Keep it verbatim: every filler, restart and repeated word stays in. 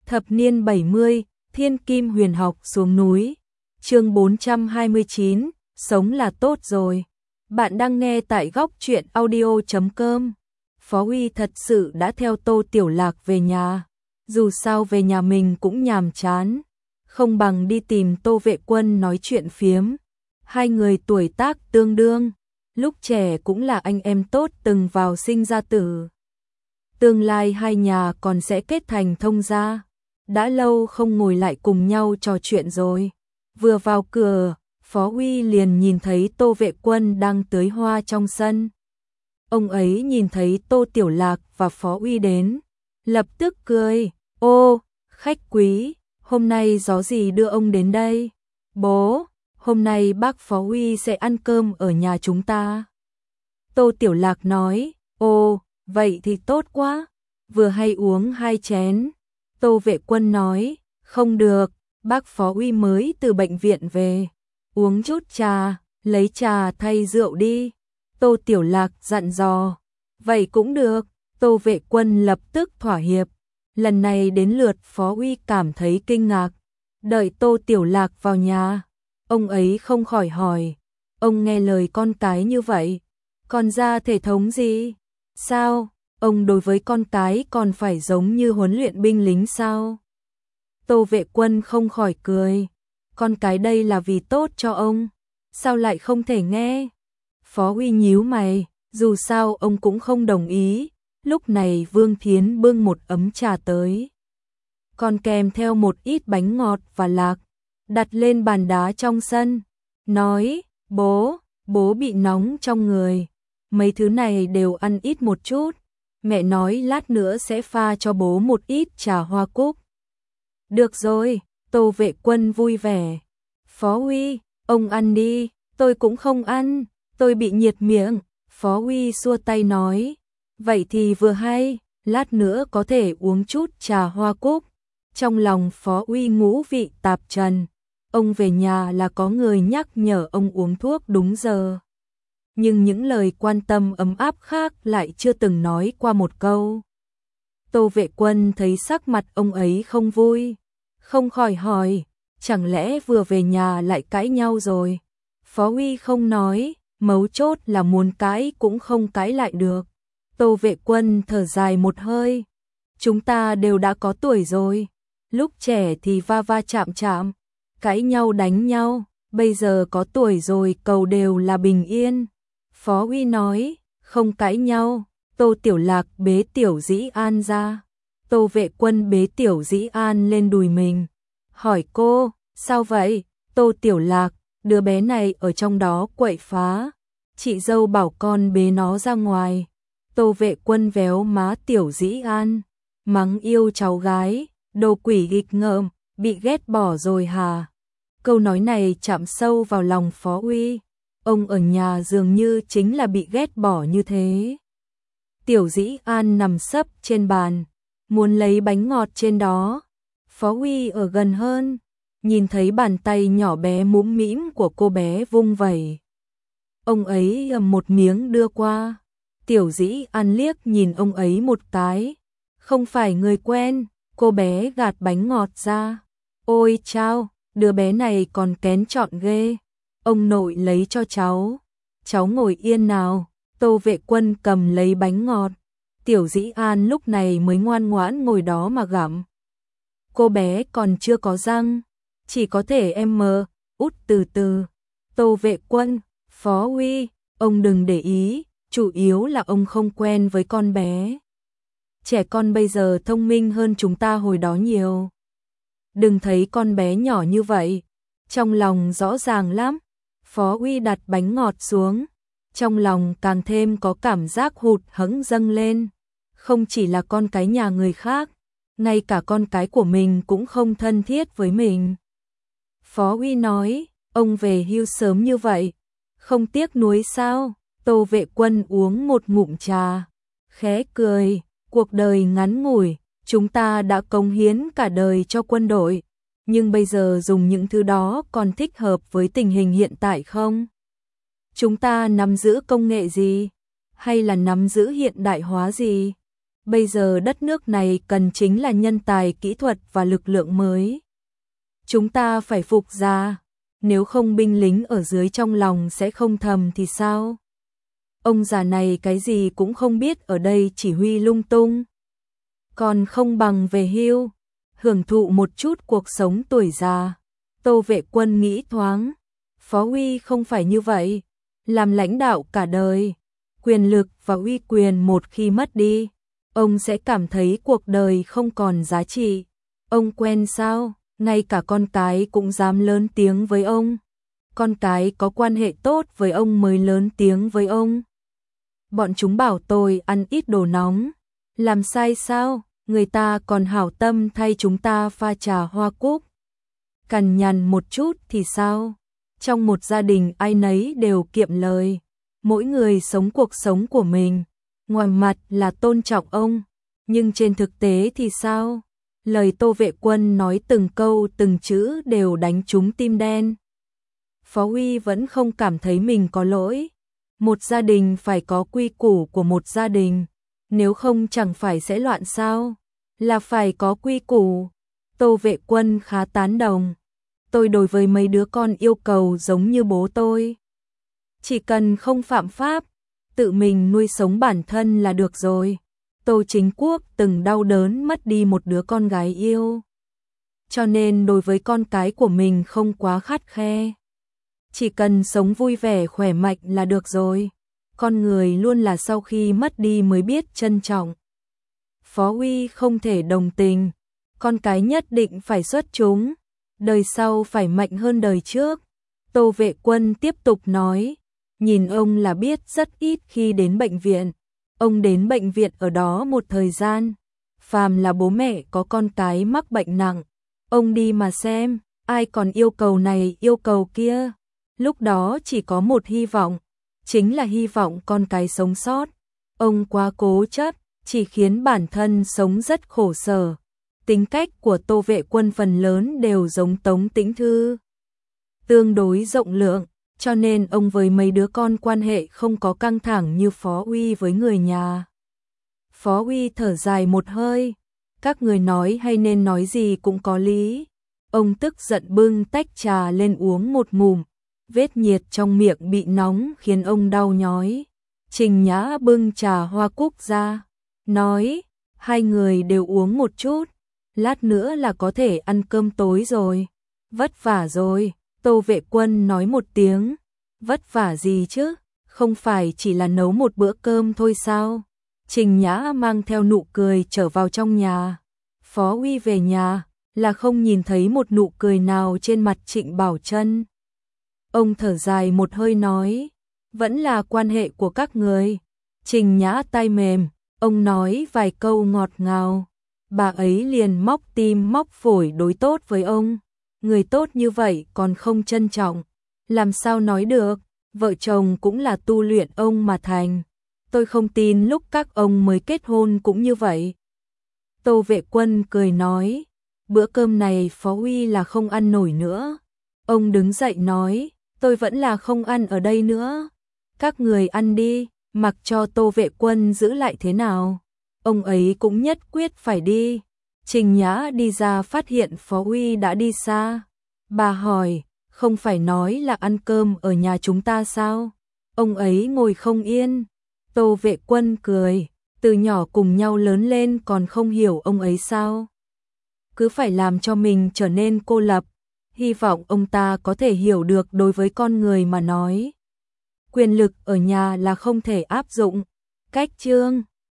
Thập niên bảy mươi, Thiên Kim Huyền Học xuống núi. Chương bốn trăm hai mươi chín, sống là tốt rồi. Bạn đang nghe tại góc truyện audio chấm com. Phó Uy thật sự đã theo Tô Tiểu Lạc về nhà. Dù sao về nhà mình cũng nhàm chán, không bằng đi tìm Tô Vệ Quân nói chuyện phiếm. Hai người tuổi tác tương đương, lúc trẻ cũng là anh em tốt từng vào sinh ra tử. Tương lai hai nhà còn sẽ kết thành thông gia. Đã lâu không ngồi lại cùng nhau trò chuyện rồi. Vừa vào cửa, Phó Uy liền nhìn thấy Tô Vệ Quân đang tưới hoa trong sân. Ông ấy nhìn thấy Tô Tiểu Lạc và Phó Uy đến, lập tức cười, ô, khách quý, hôm nay gió gì đưa ông đến đây? Bố, hôm nay bác Phó Uy sẽ ăn cơm ở nhà chúng ta. Tô Tiểu Lạc nói, ô, vậy thì tốt quá, vừa hay uống hai chén. Tô Vệ Quân nói, không được, bác Phó Uy mới từ bệnh viện về, uống chút trà, lấy trà thay rượu đi. Tô Tiểu Lạc dặn dò, vậy cũng được. Tô Vệ Quân lập tức thỏa hiệp. Lần này đến lượt Phó Uy cảm thấy kinh ngạc. Đợi Tô Tiểu Lạc vào nhà, ông ấy không khỏi hỏi, ông nghe lời con cái như vậy, còn ra thể thống gì? Sao, ông đối với con cái còn phải giống như huấn luyện binh lính sao? Tô Vệ Quân không khỏi cười, con cái đây là vì tốt cho ông, sao lại không thể nghe? Phó Uy nhíu mày, dù sao ông cũng không đồng ý. Lúc này Vương Thiến bưng một ấm trà tới, còn kèm theo một ít bánh ngọt và lạc, đặt lên bàn đá trong sân, nói, bố, bố bị nóng trong người, mấy thứ này đều ăn ít một chút, mẹ nói lát nữa sẽ pha cho bố một ít trà hoa cúc. Được rồi, Tô Vệ Quân vui vẻ. Phó Uy, ông ăn đi, tôi cũng không ăn, tôi bị nhiệt miệng. Phó Uy xua tay nói, vậy thì vừa hay, lát nữa có thể uống chút trà hoa cúc. Trong lòng Phó Uy ngũ vị tạp trần, ông về nhà là có người nhắc nhở ông uống thuốc đúng giờ. Nhưng những lời quan tâm ấm áp khác lại chưa từng nói qua một câu. Tô Vệ Quân thấy sắc mặt ông ấy không vui, không khỏi hỏi, chẳng lẽ vừa về nhà lại cãi nhau rồi? Phó Uy không nói, mấu chốt là muốn cãi cũng không cãi lại được. Tô Vệ Quân thở dài một hơi, chúng ta đều đã có tuổi rồi, lúc trẻ thì va va chạm chạm, cãi nhau đánh nhau, bây giờ có tuổi rồi cầu đều là bình yên. Phó Uy nói, không cãi nhau. Tô Tiểu Lạc bế Tiểu Dĩ An ra, Tô Vệ Quân bế Tiểu Dĩ An lên đùi mình, hỏi cô, sao vậy? Tô Tiểu Lạc, đứa bé này ở trong đó quậy phá, chị dâu bảo con bế nó ra ngoài. Tô Vệ Quân véo má Tiểu Dĩ An, mắng yêu cháu gái, đồ quỷ nghịch ngợm, bị ghét bỏ rồi hả? Câu nói này chạm sâu vào lòng Phó Uy, ông ở nhà dường như chính là bị ghét bỏ như thế. Tiểu Dĩ An nằm sấp trên bàn, muốn lấy bánh ngọt trên đó. Phó Uy ở gần hơn, nhìn thấy bàn tay nhỏ bé mũm mĩm của cô bé vung vẩy. Ông ấy ầm một miếng đưa qua. Tiểu Dĩ An liếc nhìn ông ấy một cái, không phải người quen. Cô bé gạt bánh ngọt ra, ôi chao, đứa bé này còn kén chọn ghê. Ông nội lấy cho cháu, cháu ngồi yên nào. Tô Vệ Quân cầm lấy bánh ngọt, Tiểu Dĩ An lúc này mới ngoan ngoãn ngồi đó mà gặm. Cô bé còn chưa có răng, chỉ có thể em mờ, út từ từ. Tô Vệ Quân, Phó Uy, ông đừng để ý, chủ yếu là ông không quen với con bé. Trẻ con bây giờ thông minh hơn chúng ta hồi đó nhiều. Đừng thấy con bé nhỏ như vậy, trong lòng rõ ràng lắm. Phó Uy đặt bánh ngọt xuống, trong lòng càng thêm có cảm giác hụt hẫng dâng lên. Không chỉ là con cái nhà người khác, ngay cả con cái của mình cũng không thân thiết với mình. Phó Uy nói, ông về hưu sớm như vậy, không tiếc nuối sao? Tô Vệ Quân uống một ngụm trà, khẽ cười, cuộc đời ngắn ngủi, chúng ta đã cống hiến cả đời cho quân đội, nhưng bây giờ dùng những thứ đó còn thích hợp với tình hình hiện tại không? Chúng ta nắm giữ công nghệ gì? Hay là nắm giữ hiện đại hóa gì? Bây giờ đất nước này cần chính là nhân tài, kỹ thuật và lực lượng mới. Chúng ta phải phục ra, nếu không binh lính ở dưới trong lòng sẽ không thầm thì sao? Ông già này cái gì cũng không biết, ở đây chỉ huy lung tung. Còn không bằng về hưu, hưởng thụ một chút cuộc sống tuổi già. Tô Vệ Quân nghĩ thoáng, Phó Huy không phải như vậy, làm lãnh đạo cả đời, quyền lực và uy quyền một khi mất đi, ông sẽ cảm thấy cuộc đời không còn giá trị. Ông quen sao, ngay cả con cái cũng dám lớn tiếng với ông. Con cái có quan hệ tốt với ông mới lớn tiếng với ông. Bọn chúng bảo tôi ăn ít đồ nóng, làm sai sao, người ta còn hảo tâm thay chúng ta pha trà hoa cúc. Cằn nhằn một chút thì sao? Trong một gia đình ai nấy đều kiệm lời, mỗi người sống cuộc sống của mình, ngoài mặt là tôn trọng ông, nhưng trên thực tế thì sao? Lời Tô Vệ Quân nói từng câu từng chữ đều đánh trúng tim đen. Phó Huy vẫn không cảm thấy mình có lỗi. Một gia đình phải có quy củ của một gia đình, nếu không chẳng phải sẽ loạn sao? Là phải có quy củ. Tô Vệ Quân khá tán đồng. Tôi đối với mấy đứa con yêu cầu giống như bố tôi. Chỉ cần không phạm pháp, tự mình nuôi sống bản thân là được rồi. Tô Chính Quốc từng đau đớn mất đi một đứa con gái yêu, cho nên đối với con cái của mình không quá khắt khe. Chỉ cần sống vui vẻ khỏe mạnh là được rồi. Con người luôn là sau khi mất đi mới biết trân trọng. Phó Huy không thể đồng tình, con cái nhất định phải xuất chúng, đời sau phải mạnh hơn đời trước. Tô Vệ Quân tiếp tục nói, nhìn ông là biết rất ít khi đến bệnh viện. Ông đến bệnh viện ở đó một thời gian, phàm là bố mẹ có con cái mắc bệnh nặng, ông đi mà xem, ai còn yêu cầu này yêu cầu kia. Lúc đó chỉ có một hy vọng, chính là hy vọng con cái sống sót. Ông quá cố chấp, chỉ khiến bản thân sống rất khổ sở. Tính cách của Tô Vệ Quân phần lớn đều giống Tống Tĩnh Thư, tương đối rộng lượng, cho nên ông với mấy đứa con quan hệ không có căng thẳng như Phó Huy với người nhà. Phó Huy thở dài một hơi, các người nói hay nên nói gì cũng có lý. Ông tức giận bưng tách trà lên uống một ngụm, vết nhiệt trong miệng bị nóng khiến ông đau nhói. Trình Nhã bưng trà hoa cúc ra, nói, hai người đều uống một chút, lát nữa là có thể ăn cơm tối rồi. Vất vả rồi, Tô Vệ Quân nói một tiếng. Vất vả gì chứ, không phải chỉ là nấu một bữa cơm thôi sao? Trình Nhã mang theo nụ cười trở vào trong nhà. Phó Huy về nhà là không nhìn thấy một nụ cười nào trên mặt Trịnh Bảo Trân. Ông thở dài một hơi nói, vẫn là quan hệ của các người. Trình Nhã tai mềm, ông nói vài câu ngọt ngào, bà ấy liền móc tim móc phổi đối tốt với ông. Người tốt như vậy còn không trân trọng, làm sao nói được, vợ chồng cũng là tu luyện ông mà thành. Tôi không tin lúc các ông mới kết hôn cũng như vậy. Tô Vệ Quân cười nói, bữa cơm này Phó Huy là không ăn nổi nữa. Ông đứng dậy nói, tôi vẫn là không ăn ở đây nữa. Các người ăn đi, mặc cho Tô Vệ Quân giữ lại thế nào. Ông ấy cũng nhất quyết phải đi. Trình Nhã đi ra phát hiện Phó Huy đã đi xa. Bà hỏi, không phải nói là ăn cơm ở nhà chúng ta sao? Ông ấy ngồi không yên. Tô Vệ Quân cười, từ nhỏ cùng nhau lớn lên còn không hiểu ông ấy sao? Cứ phải làm cho mình trở nên cô lập. Hy vọng ông ta có thể hiểu được đối với con người mà nói. Quyền lực ở nhà là không thể áp dụng. Cách chương